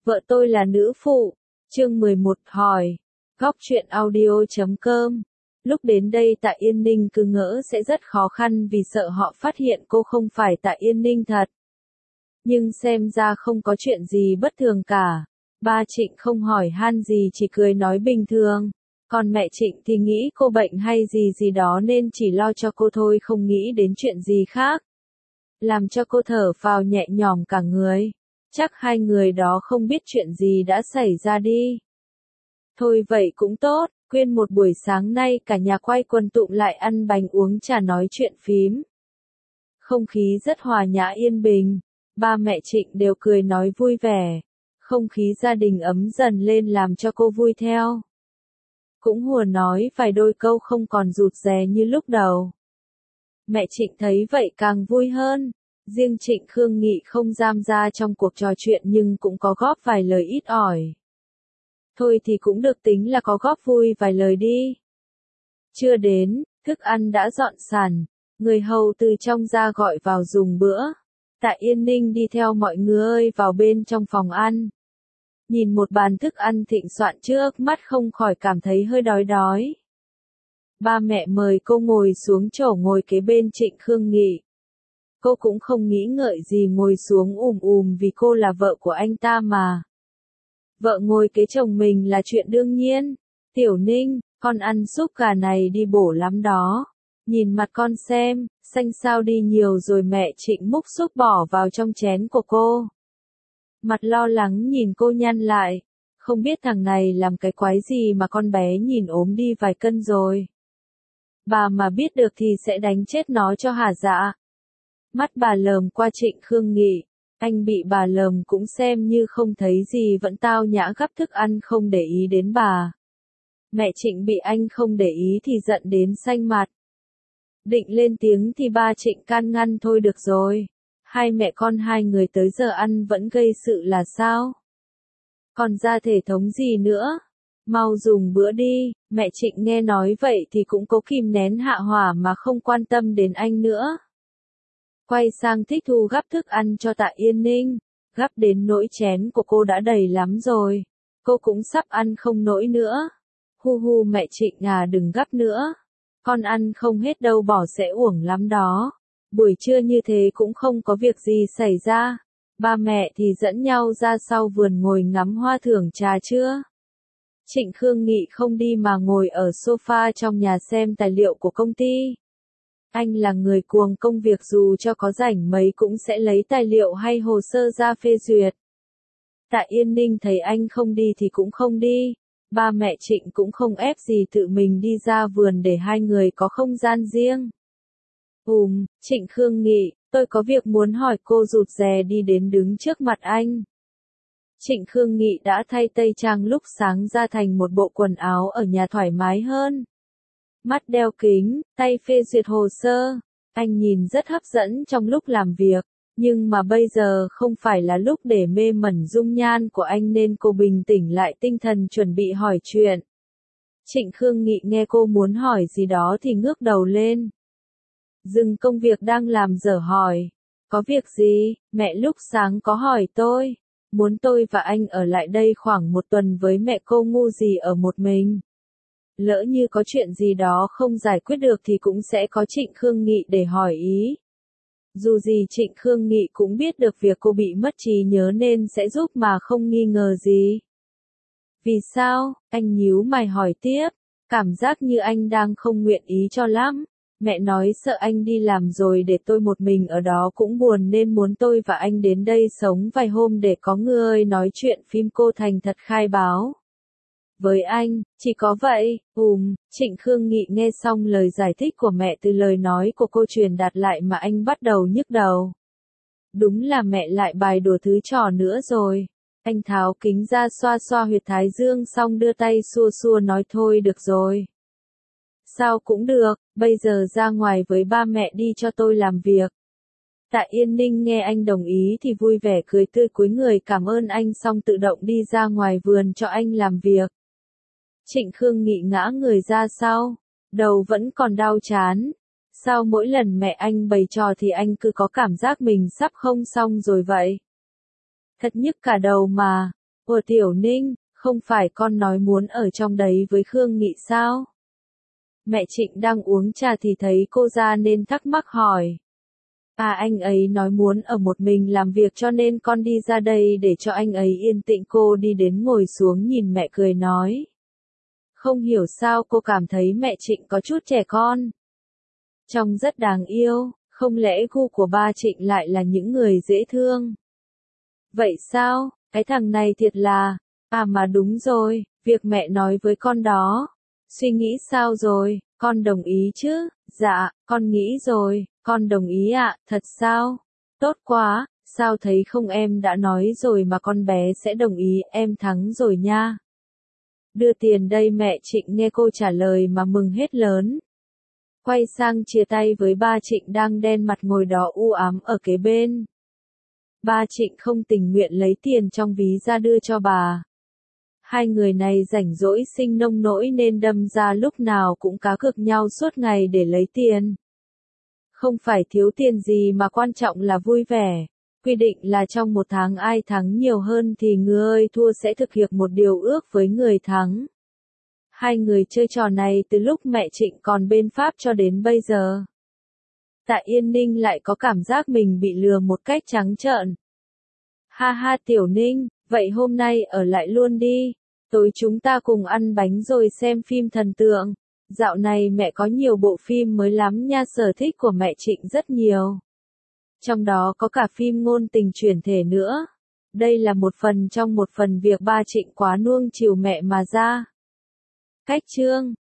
Vợ tôi là nữ phụ. Chương 11 hỏi. Góc truyện audio.com. Lúc đến đây Tạ Yên Ninh cứ ngỡ sẽ rất khó khăn vì sợ họ phát hiện cô không phải Tạ Yên Ninh thật. Nhưng xem ra không có chuyện gì bất thường cả. Ba Trịnh không hỏi han gì, chỉ cười nói bình thường. Còn mẹ Trịnh thì nghĩ cô bệnh hay gì đó nên chỉ lo cho cô thôi, không nghĩ đến chuyện gì khác. Làm cho cô thở phào nhẹ nhõm cả người. Chắc hai người đó không biết chuyện gì đã xảy ra đi. Thôi vậy cũng tốt, khuyên một buổi sáng nay cả nhà quay quần tụng lại ăn bánh uống trà nói chuyện phím. Không khí rất hòa nhã yên bình, ba mẹ Trịnh đều cười nói vui vẻ. Không khí gia đình ấm dần lên làm cho cô vui theo. Cũng hùa nói vài đôi câu không còn rụt rè như lúc đầu. Mẹ Trịnh thấy vậy càng vui hơn. Riêng Trịnh Khương Nghị không tham gia trong cuộc trò chuyện nhưng cũng có góp vài lời ít ỏi. Thôi thì cũng được tính là có góp vui vài lời đi. Chưa đến, thức ăn đã dọn sẵn, người hầu từ trong ra gọi vào dùng bữa. Tạ Yên Ninh đi theo mọi người vào bên trong phòng ăn. Nhìn một bàn thức ăn thịnh soạn trước mắt không khỏi cảm thấy hơi đói. Ba mẹ mời cô ngồi xuống chỗ ngồi kế bên Trịnh Khương Nghị. Cô cũng không nghĩ ngợi gì ngồi xuống vì cô là vợ của anh ta mà. Vợ ngồi kế chồng mình là chuyện đương nhiên. Tiểu Ninh, con ăn súp gà này đi bổ lắm đó. Nhìn mặt con xem, xanh xao đi nhiều rồi. Mẹ Trịnh múc súp bỏ vào trong chén của cô. Mặt lo lắng nhìn cô nhăn lại. Không biết thằng này làm cái quái gì mà con bé nhìn ốm đi vài cân rồi. Bà mà biết được thì sẽ đánh chết nó cho hả dạ. Mắt bà lườm qua Trịnh Khương Nghị. Anh bị bà lườm cũng xem như không thấy gì, vẫn tao nhã gắp thức ăn không để ý đến bà. Mẹ Trịnh bị anh không để ý thì giận đến xanh mặt. Định lên tiếng thì ba Trịnh can ngăn, thôi được rồi. Hai mẹ con hai người tới giờ ăn vẫn gây sự là sao? Còn ra thể thống gì nữa? Mau dùng bữa đi. Mẹ Trịnh nghe nói vậy thì cũng cố kìm nén hạ hỏa mà không quan tâm đến anh nữa. Quay sang Thích Thu gắp thức ăn cho Tạ Yên Ninh. Gắp đến nỗi chén của cô đã đầy lắm rồi. Cô cũng sắp ăn không nổi nữa. Hu mẹ Trịnh à, đừng gắp nữa. Con ăn không hết đâu, bỏ sẽ uổng lắm đó. Buổi trưa như thế cũng không có việc gì xảy ra. Ba mẹ thì dẫn nhau ra sau vườn ngồi ngắm hoa thưởng trà trưa. Trịnh Khương Nghị không đi mà ngồi ở sofa trong nhà xem tài liệu của công ty. Anh là người cuồng công việc, dù cho có rảnh mấy cũng sẽ lấy tài liệu hay hồ sơ ra phê duyệt. Tạ Yên Ninh thấy anh không đi thì cũng không đi. Ba mẹ Trịnh cũng không ép gì tự mình đi ra vườn để hai người có không gian riêng. Trịnh Khương Nghị, tôi có việc muốn hỏi cô, rụt rè đi đến đứng trước mặt anh. Trịnh Khương Nghị đã thay tây trang lúc sáng ra thành một bộ quần áo ở nhà thoải mái hơn. Mắt đeo kính, tay phê duyệt hồ sơ. Anh nhìn rất hấp dẫn trong lúc làm việc, nhưng mà bây giờ không phải là lúc để mê mẩn dung nhan của anh nên cô bình tĩnh lại tinh thần chuẩn bị hỏi chuyện. Trịnh Khương Nghị nghe cô muốn hỏi gì đó thì ngước đầu lên. Dừng công việc đang làm dở hỏi. Có việc gì? Mẹ lúc sáng có hỏi tôi. Muốn tôi và anh ở lại đây khoảng 1 tuần với mẹ cô, ngu gì ở một mình. Lỡ như có chuyện gì đó không giải quyết được thì cũng sẽ có Trịnh Khương Nghị để hỏi ý. Dù gì Trịnh Khương Nghị cũng biết được việc cô bị mất trí nhớ nên sẽ giúp mà không nghi ngờ gì. Vì sao? Anh nhíu mày hỏi tiếp. Cảm giác như anh đang không nguyện ý cho lắm. Mẹ nói sợ anh đi làm rồi để tôi một mình ở đó cũng buồn nên muốn tôi và anh đến đây sống vài hôm để có người nói chuyện phim. Cô thành thật khai báo. Với anh, chỉ có vậy. Trịnh Khương Nghị nghe xong lời giải thích của mẹ từ lời nói của cô truyền đạt lại mà anh bắt đầu nhức đầu. Đúng là mẹ lại bài đùa thứ trò nữa rồi. Anh tháo kính ra xoa xoa huyệt thái dương xong đưa tay xua xua nói thôi được rồi. Sao cũng được, bây giờ ra ngoài với ba mẹ đi cho tôi làm việc. Tạ Yên Ninh nghe anh đồng ý thì vui vẻ cười tươi cúi người cảm ơn anh xong tự động đi ra ngoài vườn cho anh làm việc. Trịnh Khương Nghị ngã người ra sau, đầu vẫn còn đau chán. Sao mỗi lần mẹ anh bày trò thì anh cứ có cảm giác mình sắp không xong rồi vậy? Thật nhức cả đầu mà. Ủa Tiểu Ninh, không phải con nói muốn ở trong đấy với Khương Nghị sao? Mẹ Trịnh đang uống trà thì thấy cô ra nên thắc mắc hỏi. À anh ấy nói muốn ở một mình làm việc cho nên con đi ra đây để cho anh ấy yên tĩnh. Cô đi đến ngồi xuống nhìn mẹ cười nói. Không hiểu sao cô cảm thấy mẹ Trịnh có chút trẻ con. Trông rất đáng yêu, không lẽ gu của ba Trịnh lại là những người dễ thương? Vậy sao, cái thằng này thiệt là, à mà đúng rồi, việc mẹ nói với con đó. Suy nghĩ sao rồi, con đồng ý chứ? Dạ, con nghĩ rồi, con đồng ý ạ, thật sao? Tốt quá, sao thấy không em đã nói rồi mà con bé sẽ đồng ý, em thắng rồi nha. Đưa tiền đây mẹ Trịnh nghe cô trả lời mà mừng hết lớn. Quay sang chia tay với ba Trịnh đang đen mặt ngồi đó u ám ở kế bên. Ba Trịnh không tình nguyện lấy tiền trong ví ra đưa cho bà. Hai người này rảnh rỗi sinh nông nỗi nên đâm ra lúc nào cũng cá cược nhau suốt ngày để lấy tiền. Không phải thiếu tiền gì mà quan trọng là vui vẻ. Quy định là trong một tháng ai thắng nhiều hơn thì người thua sẽ thực hiện một điều ước với người thắng. Hai người chơi trò này từ lúc mẹ Trịnh còn bên Pháp cho đến bây giờ. Tạ Yên Ninh lại có cảm giác mình bị lừa một cách trắng trợn. Ha ha Tiểu Ninh, vậy hôm nay ở lại luôn đi. Tối chúng ta cùng ăn bánh rồi xem phim thần tượng. Dạo này mẹ có nhiều bộ phim mới lắm nha, sở thích của mẹ Trịnh rất nhiều. Trong đó có cả phim ngôn tình chuyển thể nữa. Đây là một phần trong một phần việc ba Trịnh quá nuông chiều mẹ mà ra. Cách chương